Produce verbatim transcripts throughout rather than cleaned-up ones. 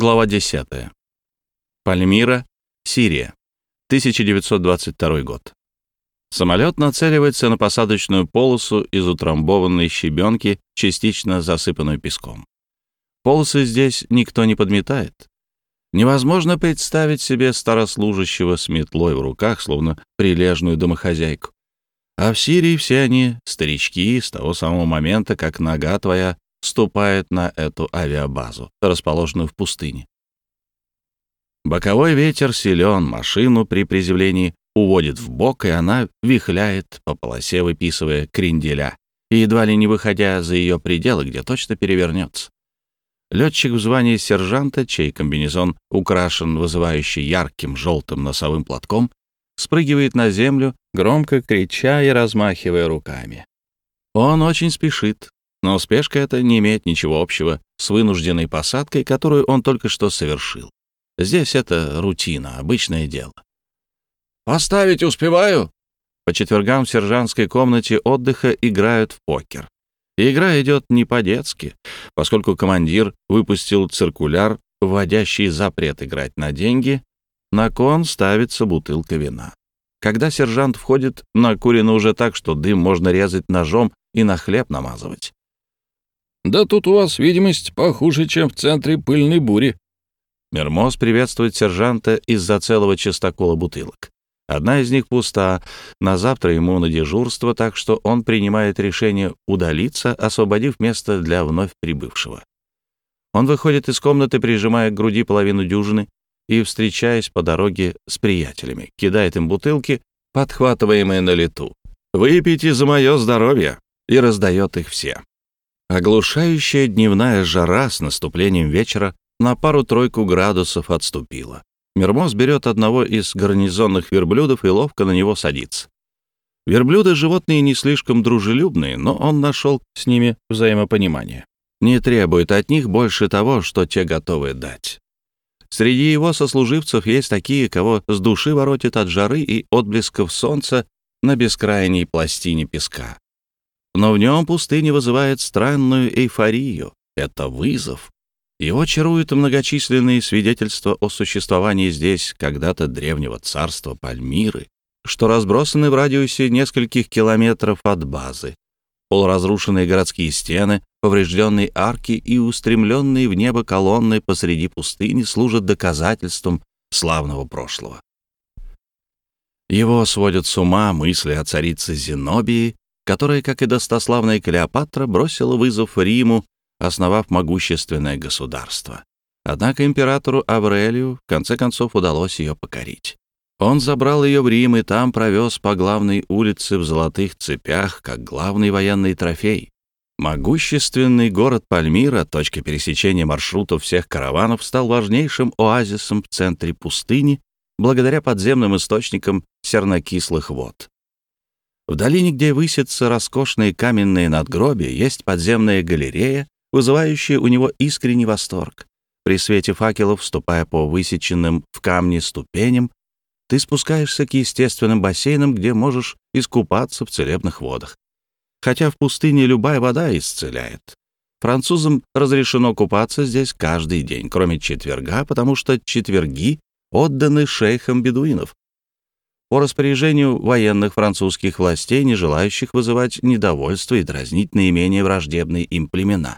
Глава десятая. Пальмира, Сирия. тысяча девятьсот двадцать второй год. Самолет нацеливается на посадочную полосу из утрамбованной щебенки, частично засыпанную песком. Полосы здесь никто не подметает. Невозможно представить себе старослужащего с метлой в руках, словно прилежную домохозяйку. А в Сирии все они старички с того самого момента, как нога твоя ступает на эту авиабазу, расположенную в пустыне. Боковой ветер силен, машину при приземлении уводит в бок, и она вихляет по полосе, выписывая кренделя, и едва ли не выходя за ее пределы, где точно перевернется. Летчик в звании сержанта, чей комбинезон украшен вызывающе ярким желтым носовым платком, спрыгивает на землю, громко крича и размахивая руками. Он очень спешит, но спешка эта не имеет ничего общего с вынужденной посадкой, которую он только что совершил. Здесь это рутина, обычное дело. «Поставить успеваю?» По четвергам в сержантской комнате отдыха играют в покер. И игра идет не по-детски, поскольку командир выпустил циркуляр, вводящий запрет играть на деньги. На кон ставится бутылка вина. Когда сержант входит, накурено уже так, что дым можно резать ножом и на хлеб намазывать. «Да тут у вас видимость похуже, чем в центре пыльной бури». Мермоз приветствует сержанта из-за целого частокола бутылок. Одна из них пуста, на завтра ему на дежурство, так что он принимает решение удалиться, освободив место для вновь прибывшего. Он выходит из комнаты, прижимая к груди половину дюжины, и, встречаясь по дороге с приятелями, кидает им бутылки, подхватываемые на лету. «Выпейте за мое здоровье!» и раздает их все. Оглушающая дневная жара с наступлением вечера на пару-тройку градусов отступила. Мермоз берет одного из гарнизонных верблюдов и ловко на него садится. Верблюды — животные не слишком дружелюбные, но он нашел с ними взаимопонимание. Не требует от них больше того, что те готовы дать. Среди его сослуживцев есть такие, кого с души воротит от жары и отблесков солнца на бескрайней пластине песка. Но в нем пустыня вызывает странную эйфорию. Это вызов. Его чаруют многочисленные свидетельства о существовании здесь когда-то древнего царства Пальмиры, что разбросаны в радиусе нескольких километров от базы. Полуразрушенные городские стены, поврежденные арки и устремленные в небо колонны посреди пустыни служат доказательством славного прошлого. Его сводят с ума мысли о царице Зенобии, которая, как и достославная Клеопатра, бросила вызов Риму, основав могущественное государство. Однако императору Аврелию в конце концов удалось ее покорить. Он забрал ее в Рим и там провез по главной улице в золотых цепях, как главный военный трофей. Могущественный город Пальмира, точка пересечения маршрутов всех караванов, стал важнейшим оазисом в центре пустыни благодаря подземным источникам сернокислых вод. В долине, где высятся роскошные каменные надгробия, есть подземная галерея, вызывающая у него искренний восторг. При свете факелов, вступая по высеченным в камне ступеням, ты спускаешься к естественным бассейнам, где можешь искупаться в целебных водах. Хотя в пустыне любая вода исцеляет. Французам разрешено купаться здесь каждый день, кроме четверга, потому что четверги отданы шейхам бедуинов по распоряжению военных французских властей, не желающих вызывать недовольство и дразнить наименее враждебные им племена.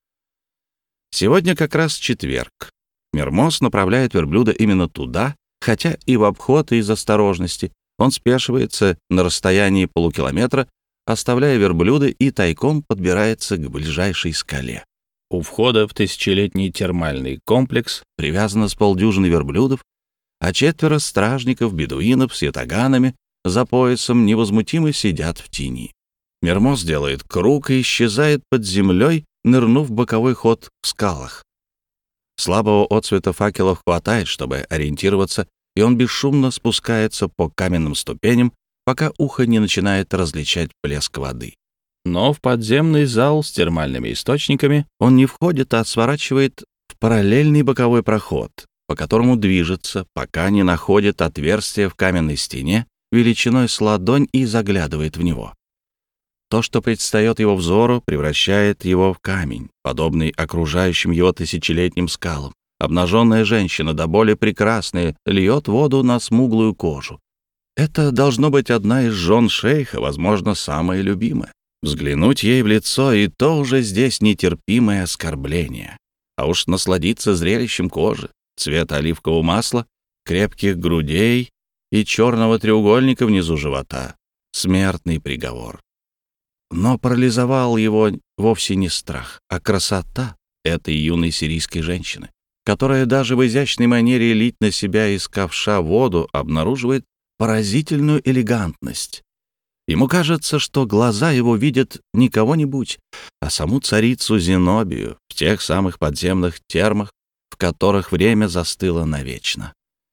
Сегодня как раз четверг. Мермоз направляет верблюда именно туда, хотя и в обход из осторожности. Он спешивается на расстоянии полукилометра, оставляя верблюда, и тайком подбирается к ближайшей скале. У входа в тысячелетний термальный комплекс привязано с полдюжины верблюдов, а четверо стражников-бедуинов с ятаганами за поясом невозмутимо сидят в тени. Мермоз делает круг и исчезает под землей, нырнув в боковой ход в скалах. Слабого отсвета факелов хватает, чтобы ориентироваться, и он бесшумно спускается по каменным ступеням, пока ухо не начинает различать плеск воды. Но в подземный зал с термальными источниками он не входит, а сворачивает в параллельный боковой проход, по которому движется, пока не находит отверстие в каменной стене величиной с ладонь и заглядывает в него. То, что предстает его взору, превращает его в камень, подобный окружающим его тысячелетним скалам. Обнаженная женщина, до боли прекрасная, льет воду на смуглую кожу. Это должно быть одна из жен шейха, возможно, самая любимая. Взглянуть ей в лицо, и то уже здесь нетерпимое оскорбление. А уж насладиться зрелищем кожи, цвета оливкового масла, крепких грудей и черного треугольника внизу живота. Смертный приговор. Но парализовал его вовсе не страх, а красота этой юной сирийской женщины, которая даже в изящной манере лить на себя из ковша воду обнаруживает поразительную элегантность. Ему кажется, что глаза его видят не кого-нибудь, а саму царицу Зенобию в тех самых подземных термах, в которых время застыло навечно.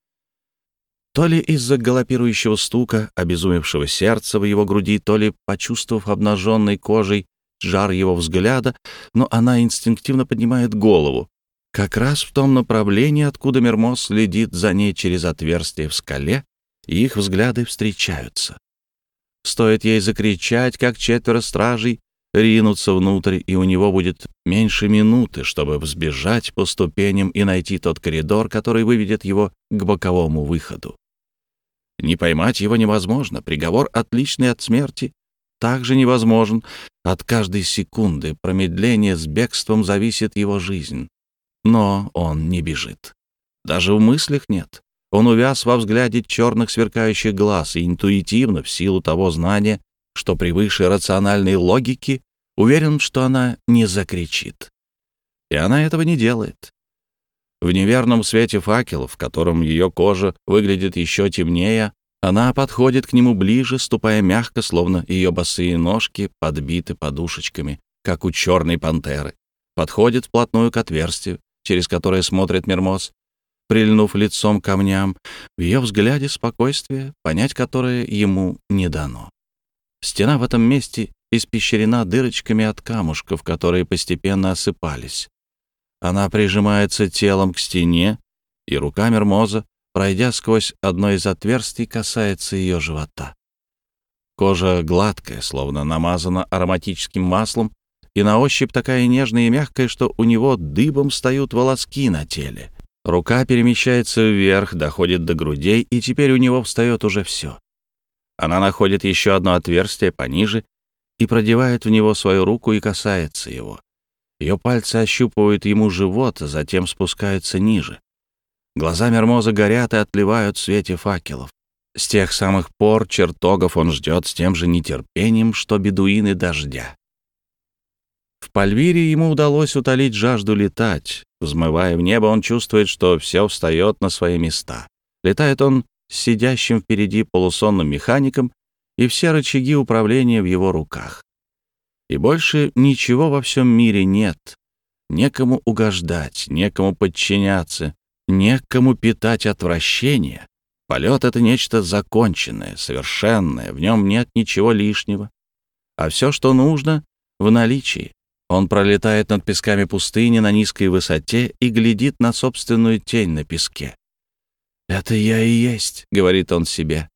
То ли из-за галопирующего стука, обезумевшего сердца в его груди, то ли, почувствовав обнаженной кожей жар его взгляда, но она инстинктивно поднимает голову, как раз в том направлении, откуда Мермоз следит за ней через отверстие в скале, и их взгляды встречаются. Стоит ей закричать, как четверо стражей ринутся внутрь, и у него будет меньше минуты, чтобы взбежать по ступеням и найти тот коридор, который выведет его к боковому выходу. Не поймать его невозможно, приговор, отличный от смерти, также невозможен. От каждой секунды промедления с бегством зависит его жизнь. Но он не бежит. Даже в мыслях нет. Он увяз во взгляде черных сверкающих глаз и интуитивно, в силу того знания, что превыше рациональной логики, уверен, что она не закричит. И она этого не делает. В неверном свете факелов, в котором ее кожа выглядит еще темнее, она подходит к нему ближе, ступая мягко, словно ее босые ножки подбиты подушечками, как у черной пантеры. Подходит вплотную к отверстию, через которое смотрит Мермоз, прильнув лицом к камням, в ее взгляде спокойствие, понять которое ему не дано. Стена в этом месте испещрена дырочками от камушков, которые постепенно осыпались. Она прижимается телом к стене, и рука Мермоза, пройдя сквозь одно из отверстий, касается ее живота. Кожа гладкая, словно намазана ароматическим маслом, и на ощупь такая нежная и мягкая, что у него дыбом встают волоски на теле. Рука перемещается вверх, доходит до грудей, и теперь у него встает уже все. Она находит еще одно отверстие пониже и продевает в него свою руку и касается его. Ее пальцы ощупывают ему живот, а затем спускаются ниже. Глаза Мермоза горят и отливают в свете факелов. С тех самых пор чертогов он ждет с тем же нетерпением, что бедуины дождя. В Пальвире ему удалось утолить жажду летать. Взмывая в небо, он чувствует, что все встает на свои места. Летает он с сидящим впереди полусонным механиком, и все рычаги управления в его руках. И больше ничего во всем мире нет. Некому угождать, некому подчиняться, некому питать отвращение. Полет — это нечто законченное, совершенное, в нем нет ничего лишнего. А все, что нужно, в наличии. Он пролетает над песками пустыни на низкой высоте и глядит на собственную тень на песке. «Это я и есть», — говорит он себе.